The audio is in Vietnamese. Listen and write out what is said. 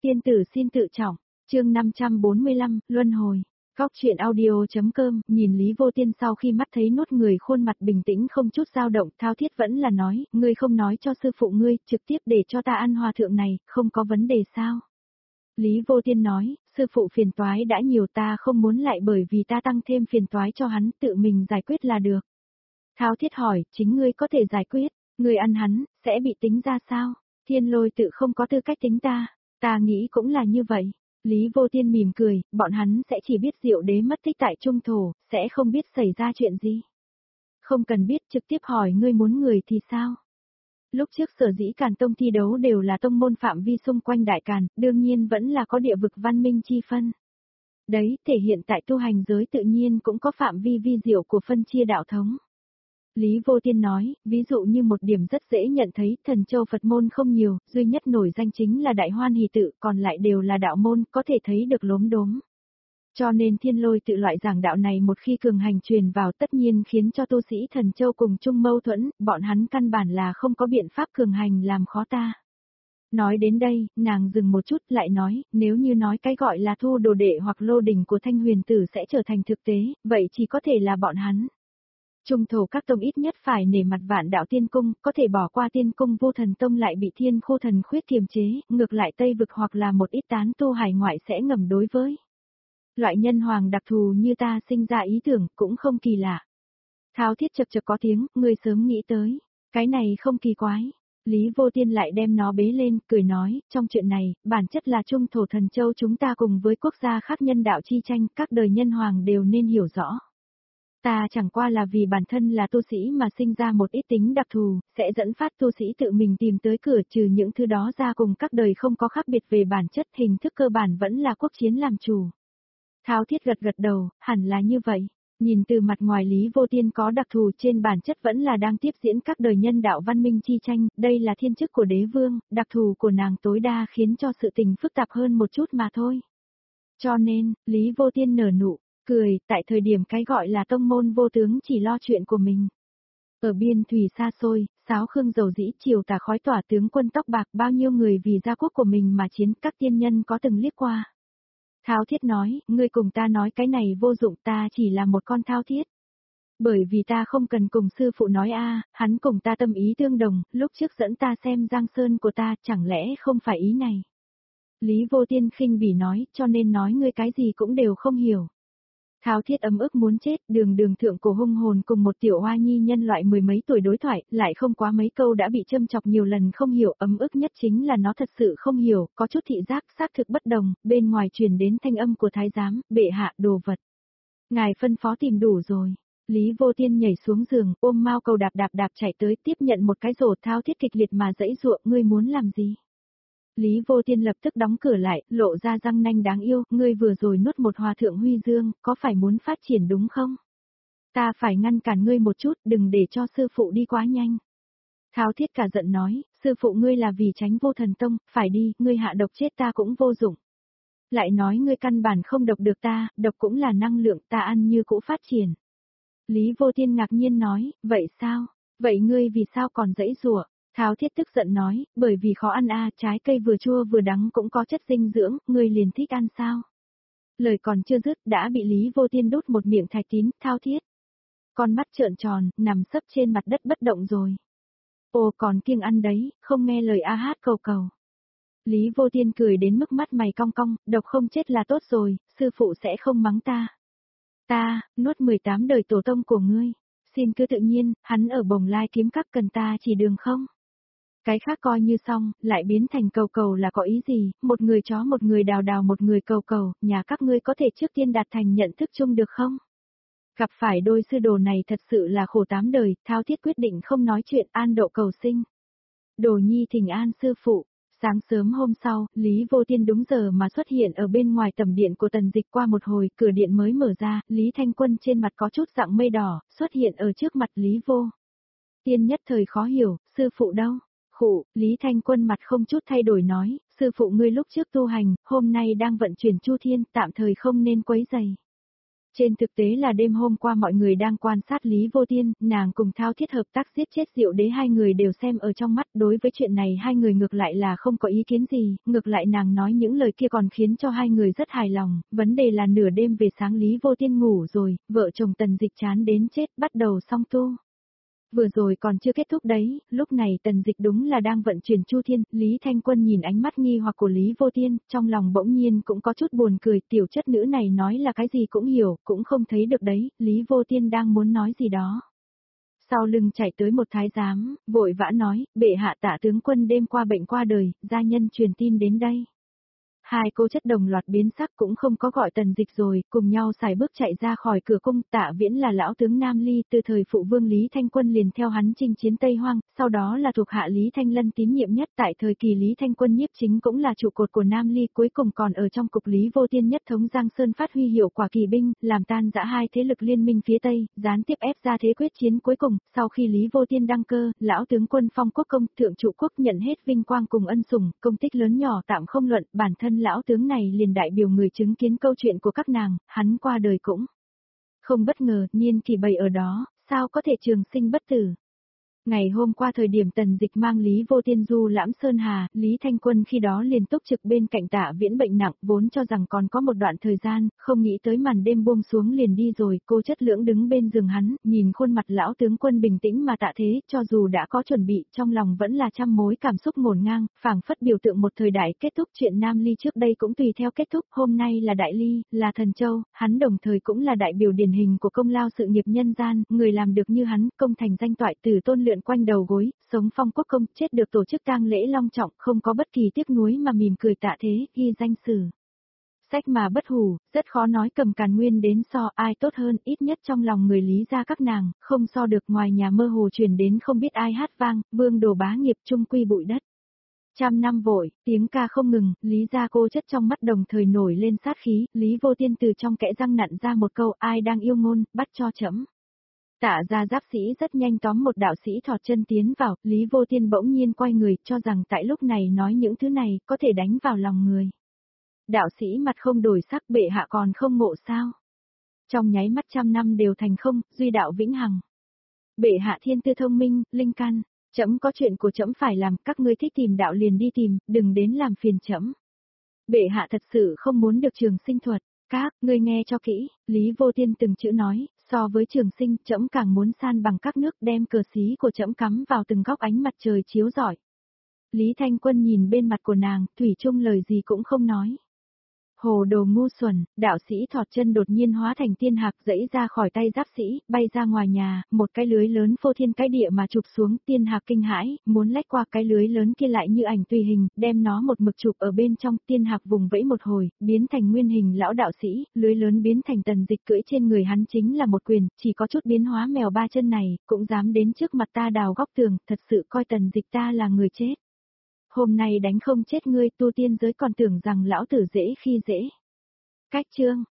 Tiên tử xin tự trọng, chương 545, Luân hồi. Góc chuyện audio.com, nhìn Lý Vô Tiên sau khi mắt thấy nốt người khuôn mặt bình tĩnh không chút dao động, thao thiết vẫn là nói, ngươi không nói cho sư phụ ngươi, trực tiếp để cho ta ăn hòa thượng này, không có vấn đề sao? Lý Vô Tiên nói, sư phụ phiền toái đã nhiều ta không muốn lại bởi vì ta tăng thêm phiền toái cho hắn, tự mình giải quyết là được. Thao thiết hỏi, chính ngươi có thể giải quyết, ngươi ăn hắn, sẽ bị tính ra sao? Thiên Lôi tự không có tư cách tính ta nghĩ cũng là như vậy. Lý Vô Tiên mỉm cười, bọn hắn sẽ chỉ biết Diệu Đế mất tích tại Trung Thổ, sẽ không biết xảy ra chuyện gì. Không cần biết, trực tiếp hỏi ngươi muốn người thì sao? Lúc trước sở dĩ Càn Tông thi đấu đều là tông môn phạm vi xung quanh Đại Càn, đương nhiên vẫn là có địa vực văn minh chi phân. Đấy, thể hiện tại tu hành giới tự nhiên cũng có phạm vi vi diệu của phân chia đạo thống. Lý Vô Tiên nói, ví dụ như một điểm rất dễ nhận thấy, Thần Châu Phật môn không nhiều, duy nhất nổi danh chính là Đại Hoan Hỷ tự, còn lại đều là đạo môn, có thể thấy được lốm đốm. Cho nên Thiên Lôi tự loại giảng đạo này một khi cường hành truyền vào tất nhiên khiến cho tu sĩ Thần Châu cùng chung mâu thuẫn, bọn hắn căn bản là không có biện pháp cường hành làm khó ta. Nói đến đây, nàng dừng một chút lại nói, nếu như nói cái gọi là thu đồ đệ hoặc lô đỉnh của Thanh Huyền Tử sẽ trở thành thực tế, vậy chỉ có thể là bọn hắn. Trung thổ các tông ít nhất phải nể mặt Vạn Đạo Tiên Cung, có thể bỏ qua Tiên Cung Vô Thần Tông lại bị Thiên Khô Thần Khuyết kiềm chế, ngược lại Tây Vực hoặc là một ít tán tu hải ngoại sẽ ngầm đối với. Loại nhân hoàng đặc thù như ta sinh ra ý tưởng cũng không kỳ lạ. Thao thiết chập chập có tiếng, ngươi sớm nghĩ tới, cái này không kỳ quái. Lý Vô Tiên lại đem nó bế lên, cười nói, trong chuyện này, bản chất là Trung thổ Thần Châu chúng ta cùng với quốc gia khác nhân đạo chi tranh, các đời nhân hoàng đều nên hiểu rõ. Ta chẳng qua là vì bản thân là tu sĩ mà sinh ra một ít tính đặc thù, sẽ dẫn phát tu sĩ tự mình tìm tới cửa, trừ những thứ đó ra cùng các đời không có khác biệt về bản chất, hình thức cơ bản vẫn là quốc chiến làm chủ. Thao thiết gật gật đầu, hẳn là như vậy. Nhìn từ mặt ngoài Lý Vô Tiên có đặc thù, trên bản chất vẫn là đang tiếp diễn các đời nhân đạo văn minh chi tranh, đây là thiên chức của đế vương, đặc thù của nàng tối đa khiến cho sự tình phức tạp hơn một chút mà thôi. Cho nên, Lý Vô Tiên nở nụ cười, tại thời điểm cái gọi là tông môn vô tướng chỉ lo chuyện của mình. Ở biên thủy xa xôi, Sáo Khương dầu dĩ chiều tà khói tỏa tướng quân tóc bạc, bao nhiêu người vì gia quốc của mình mà chiến, các tiên nhân có từng liếc qua. Thao thiết nói, ngươi cùng ta nói cái này vô dụng, ta chỉ là một con thao thiết. Bởi vì ta không cần cùng sư phụ nói hắn cùng ta tâm ý tương đồng, lúc trước dẫn ta xem Giang Sơn của ta, chẳng lẽ không phải ý này. Lý Vô Tiên khinh bỉ nói, cho nên nói ngươi cái gì cũng đều không hiểu. Thao thiết ấm ức muốn chết, đường thượng cổ hung hồn cùng một tiểu hoa nhi nhân loại mười mấy tuổi đối thoại, lại không quá mấy câu đã bị châm chọc nhiều lần không hiểu, ấm ức nhất chính là nó thật sự không hiểu, có chút thị giác xác thực bất đồng, bên ngoài truyền đến thanh âm của thái giám, bệ hạ đồ vật. Ngài phân phó tìm đủ rồi. Lý Vô Tiên nhảy xuống giường, ôm mao cầu đạp chạy tới tiếp nhận một cái rổ. Thao thiết kịch liệt mà dãy giụa, ngươi muốn làm gì? Lý Vô Tiên lập tức đóng cửa lại, lộ ra răng nanh đáng yêu, ngươi vừa rồi nuốt một hòa thượng huy dương, có phải muốn phát triển đúng không? Ta phải ngăn cản ngươi một chút, đừng để cho sư phụ đi quá nhanh. Thao thiết cả giận nói, sư phụ ngươi là vì tránh Vô Thần Tông, phải đi, ngươi hạ độc chết ta cũng vô dụng. Lại nói ngươi căn bản không độc được ta, độc cũng là năng lượng, ta ăn như cũ phát triển. Lý Vô Tiên ngạc nhiên nói, vậy sao? Vậy ngươi vì sao còn dãy giụa? Thao thiết tức giận nói, bởi vì khó ăn trái cây vừa chua vừa đắng cũng có chất dinh dưỡng, ngươi liền thích ăn sao? Lời còn chưa dứt đã bị Lý Vô Tiên đút một miệng thạch tín, thao thiết. Con mắt trợn tròn, nằm sấp trên mặt đất bất động rồi. Ồ còn kiêng ăn đấy, không nghe lời hát cầu cầu. Lý Vô Tiên cười đến mức mắt mày cong cong, độc không chết là tốt rồi, sư phụ sẽ không mắng ta. Ta, nuốt 18 đời tổ tông của ngươi, xin cứ tự nhiên, hắn ở Bồng Lai kiếm các cần ta chỉ đường không? Cái khác coi như xong, lại biến thành cầu cầu là có ý gì, một người chó một người đào một người cầu cầu, nhà các ngươi có thể trước tiên đạt thành nhận thức chung được không? Gặp phải đôi sư đồ này thật sự là khổ 8 đời, Thao thiết quyết định không nói chuyện an độ cầu sinh. Đồ nhi thỉnh an sư phụ. Sáng sớm hôm sau, Lý Vô Tiên đúng giờ mà xuất hiện ở bên ngoài tầm điện của Tần Dịch. Qua một hồi, cửa điện mới mở ra, Lý Thanh Quân trên mặt có chút dạng mây đỏ, xuất hiện ở trước mặt Lý Vô Tiên nhất thời khó hiểu, sư phụ đâu? Khụ, Lý Thanh Quân mặt không chút thay đổi nói, sư phụ ngươi lúc trước tu hành, hôm nay đang vận chuyển Chu Thiên, tạm thời không nên quấy rầy. Trên thực tế là đêm hôm qua mọi người đang quan sát Lý Vô Tiên, nàng cùng Thao Thiết hợp tác giết chết Diệu Đế, hai người đều xem ở trong mắt, đối với chuyện này hai người ngược lại là không có ý kiến gì, ngược lại nàng nói những lời kia còn khiến cho hai người rất hài lòng, vấn đề là nửa đêm về sáng Lý Vô Tiên ngủ rồi, vợ chồng Tần Dịch chán đến chết bắt đầu song tu. Vừa rồi còn chưa kết thúc đấy, lúc này Tần Dịch đúng là đang vận chuyển Chu Thiên, Lý Thanh Quân nhìn ánh mắt nghi hoặc của Lý Vô Tiên, trong lòng bỗng nhiên cũng có chút buồn cười, tiểu chất nữ này nói là cái gì cũng hiểu, cũng không thấy được đấy, Lý Vô Tiên đang muốn nói gì đó. Sau lưng chạy tới một thái giám, vội vã nói, bệ hạ Tạ tướng quân đêm qua bệnh qua đời, gia nhân truyền tin đến đây. Hai cô chất đồng loạt biến sắc cũng không có gọi Tần Dịch rồi, cùng nhau xài bước chạy ra khỏi cửa cung. Tạ Viễn là lão tướng Nam Ly, từ thời phụ vương Lý Thanh Quân liền theo hắn chinh chiến Tây Hoang, sau đó là thuộc hạ Lý Thanh Lân tín nhiệm nhất, tại thời kỳ Lý Thanh Quân nhiếp chính cũng là trụ cột của Nam Ly, cuối cùng còn ở trong cục Lý Vô Tiên nhất thống Giang Sơn, phát huy hiệu quả kỳ binh, làm tan rã hai thế lực liên minh phía Tây, gián tiếp ép ra thế quyết chiến cuối cùng. Sau khi Lý Vô Tiên đăng cơ, lão tướng quân phong quốc công, thượng trụ quốc nhận hết vinh quang cùng ân sủng, công tích lớn nhỏ tạm không luận, bản thân lão tướng này liền đại biểu người chứng kiến câu chuyện của các nàng, hắn qua đời cũng không bất ngờ, niên kỷ bày ở đó, sao có thể trường sinh bất tử. Ngày hôm qua thời điểm Tần Dịch mang Lý Vô Tiên du lãm Sơn Hà, Lý Thanh Quân khi đó liền túc trực bên cạnh Tạ Viễn bệnh nặng, vốn cho rằng còn có một đoạn thời gian, không nghĩ tới màn đêm buông xuống liền đi rồi. Cô chất lưỡng đứng bên giường hắn, nhìn khuôn mặt lão tướng quân bình tĩnh mà tạ thế, cho dù đã có chuẩn bị, trong lòng vẫn là trăm mối cảm xúc ngổn ngang, phảng phất biểu tượng một thời đại kết thúc. Chuyện Nam Ly trước đây cũng tùy theo kết thúc, hôm nay là Đại Ly, là Thần Châu, hắn đồng thời cũng là đại biểu điển hình của công lao sự nghiệp nhân gian, người làm được như hắn, công thành danh toại, từ tôn lượn quanh đầu gối, sống phong quốc công, chết được tổ chức tang lễ long trọng, không có bất kỳ tiếc nuối mà mỉm cười tạ thế, ghi danh sử. Sách mà bất hủ, rất khó nói cầm càn nguyên đến so ai tốt hơn, ít nhất trong lòng người Lý gia các nàng, không so được. Ngoài nhà mơ hồ truyền đến không biết ai hát vang, vương đồ bá nghiệp trung quy bụi đất. Trăm năm vội, tiếng ca không ngừng, Lý gia cô chất trong mắt đồng thời nổi lên sát khí, Lý Vô Tiên từ trong kẽ răng nặn ra một câu, ai đang yêu ngôn, bắt cho trẫm. Tạ gia giáp sĩ rất nhanh tóm một đạo sĩ thọt chân tiến vào, Lý Vô Tiên bỗng nhiên quay người, cho rằng tại lúc này nói những thứ này, có thể đánh vào lòng người. Đạo sĩ mặt không đổi sắc, bệ hạ còn không ngộ sao? Trong nháy mắt trăm năm đều thành không, duy đạo vĩnh hằng. Bệ hạ thiên tư thông minh, linh căn, trẫm có chuyện của trẫm phải làm, các ngươi thích tìm đạo liền đi tìm, đừng đến làm phiền trẫm. Bệ hạ thật sự không muốn được trường sinh thuật, các ngươi nghe cho kỹ, Lý Vô Tiên từng chữ nói, so với trường sinh, trẫm càng muốn san bằng các nước, đem cờ xí của trẫm cắm vào từng góc ánh mặt trời chiếu rọi. Lý Thanh Quân nhìn bên mặt của nàng, thủy chung lời gì cũng không nói. Hồ đồ ngu xuẩn, đạo sĩ thọt chân đột nhiên hóa thành tiên hạc dẫy ra khỏi tay giáp sĩ, bay ra ngoài nhà, một cái lưới lớn phô thiên cái địa mà chụp xuống. Tiên hạc kinh hãi, muốn lách qua cái lưới lớn kia lại như ảnh tùy hình, đem nó một mực chụp ở bên trong. Tiên hạc vùng vẫy một hồi, biến thành nguyên hình lão đạo sĩ, lưới lớn biến thành Tần Dịch cưỡi trên người hắn chính là một quyền, chỉ có chút biến hóa mèo ba chân này, cũng dám đến trước mặt ta đào góc tường, thật sự coi Tần Dịch ta là người chết. Hôm nay đánh không chết ngươi, tu tiên giới còn tưởng rằng lão tử dễ khi dễ. Cách chương